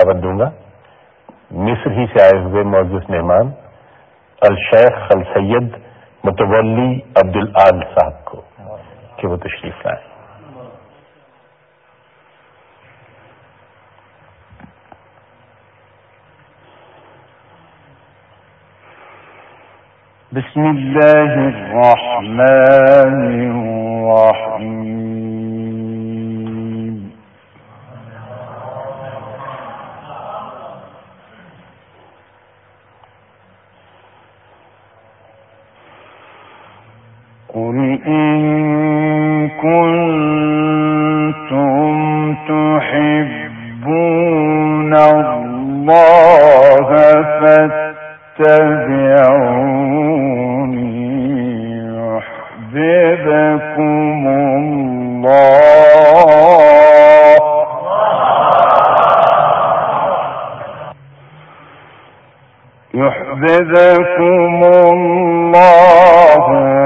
दावत दूंगा मिस्र ही से आए हुए मौजूद मेहमान अल शेख अल सैयद मुतवल्ली अब्दुल आल साहब को कि वो तशरीफ लाए। बिस्मिल्लाहिर रहमानिर रहीम। कुल इन कुंतुम तुहिब्बूना अल्लाह फत्तबिऊनी युहब्बिबकुमुल्लाह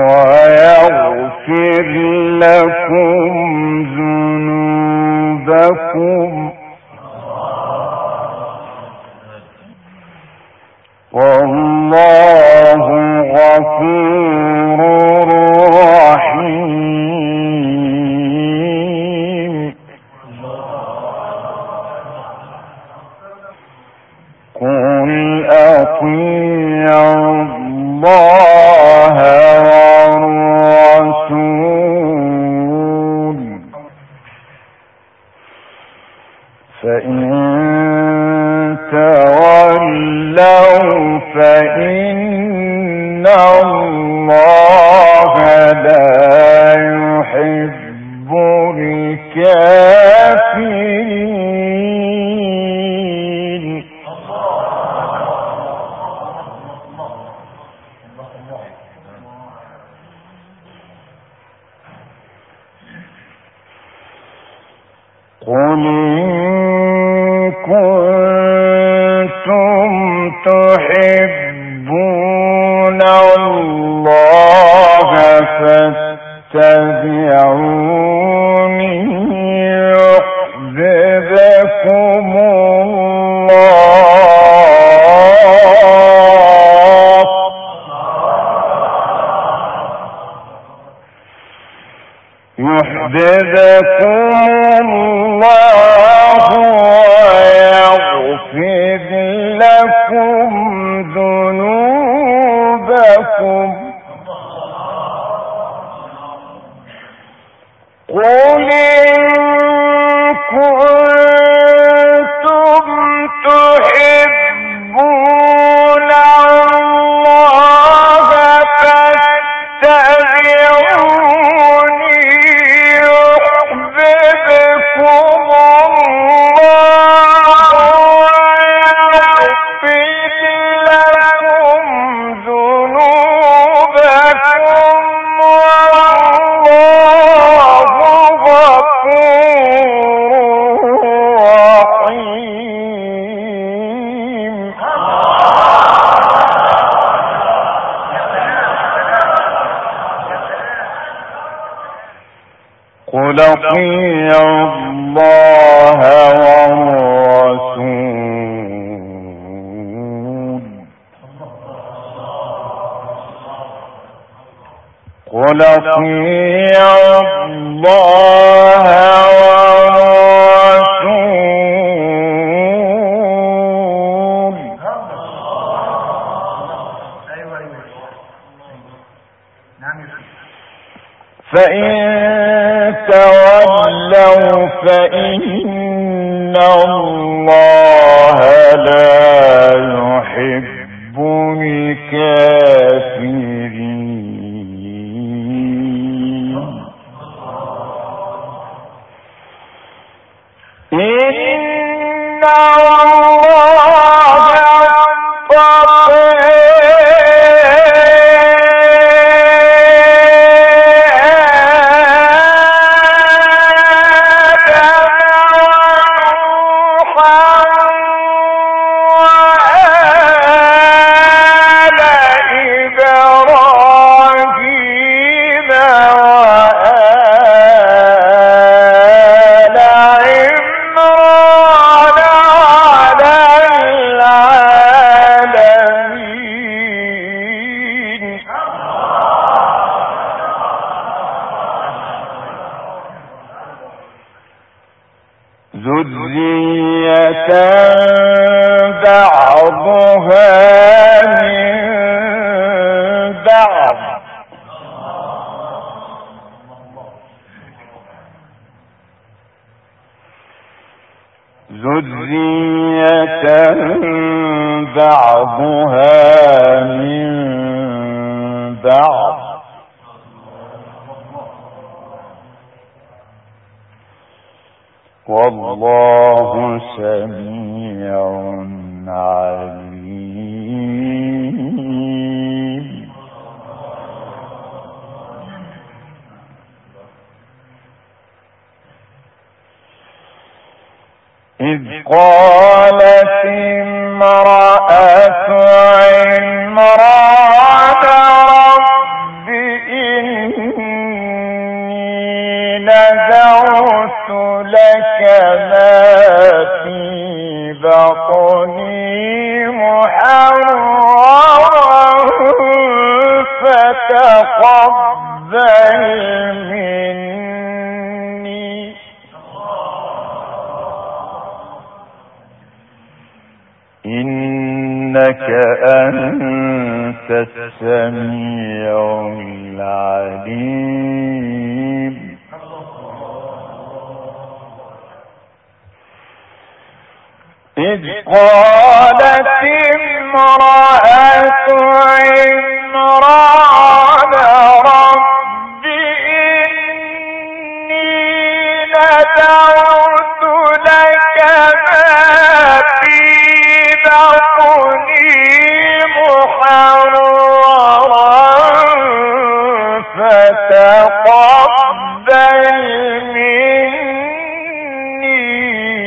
ويغفر لكم ذنوبكم والله غفور رحيم. قل أطيعوا الله والرسول فإن تولوا فإن الله لا يحب الكافرين. قل إن كنتم تحبون الله فاتبعوني يحببكم الله ويغفر لكم ذنوبكم. قل إن كنتم تحبون الله فاتبعوني يحببكم الله ويغفر لكم ذنوبكم والله غفور رحيم. قل أطيعوا الله والرسول قل أطيعوا الله والرسول فإن تولوا فإن الله لا يحب الكافرين. إن الله بعضها من بعض ذرية بعضها من بعض والله سميع عليم. إذ قالت امرأة عمران رب إني نذرت لك ما في بطني محررا فتقبل مني إنك أنت السميع العليم. إذ قالت امرأة عمران رب إني نذرت لك ما في بطني محررا فتقبل مني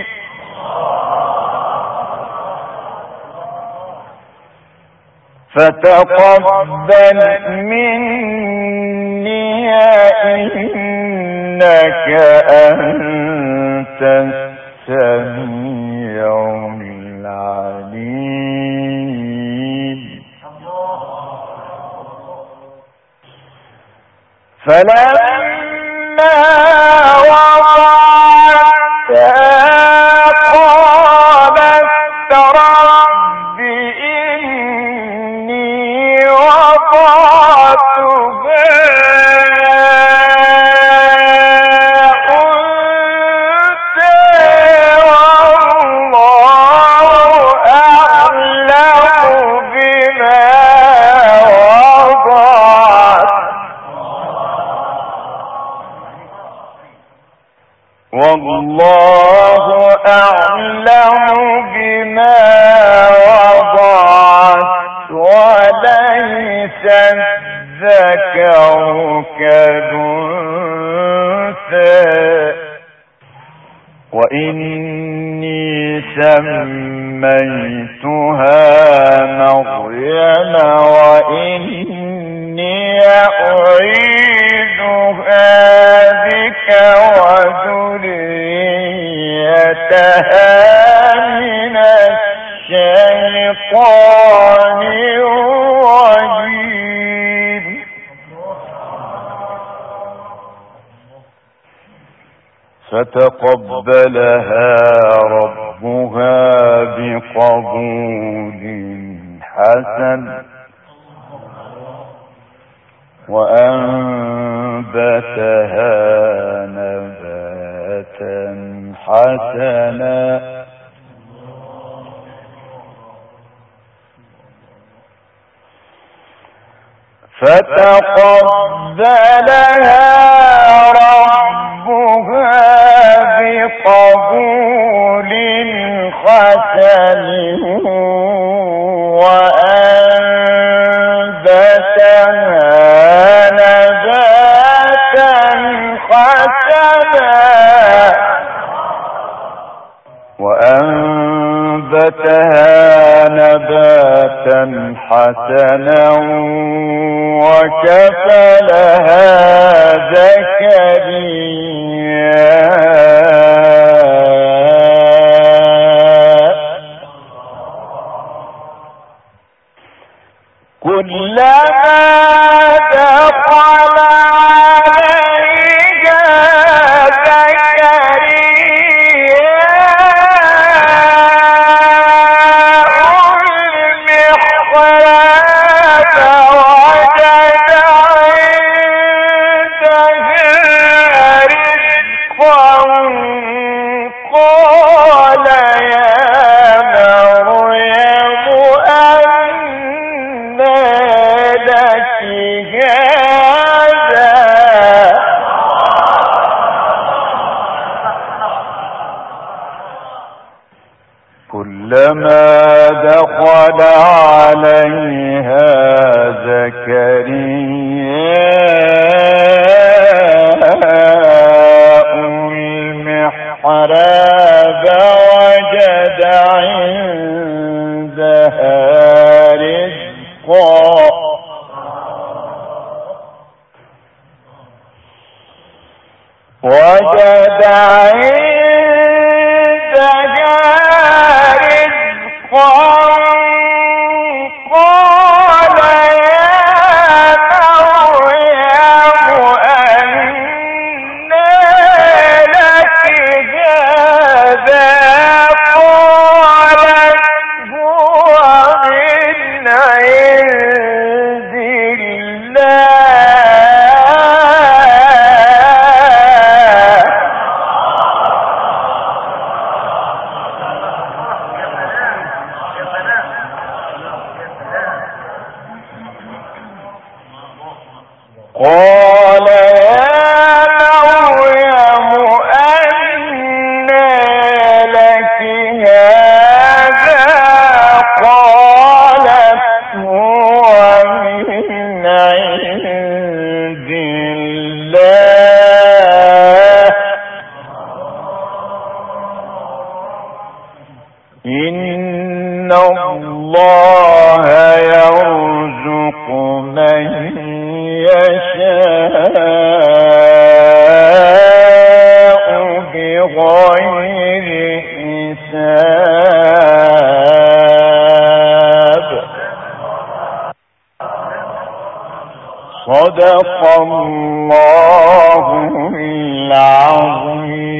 إنك أنت السميع العليم. فلما وضعتها قالت رب إني وضعتها والله أعلم بما وضعت وليس الذكر كالأنثى وإني سميتها مريم وإني أعيذها بك وذريتها من الشيطان الرجيم. فتقبلها ربها بقبول حسن وأنبتها نباتا حسنا فتقبلها ربها بقبول حسن وأنبتها نباتا حسنا وكفلها زكريا كلما دخل عليها زكريا كلما دخل عليها زكرياء المحراب وجد عندها رزقا قال يا مريم أنى لك هذا قالت هو من عند قال يا مريم أنى لك هذا قالت هو من عند الله إن الله يرزق من يشاء بغير حساب. صدق الله العظيم.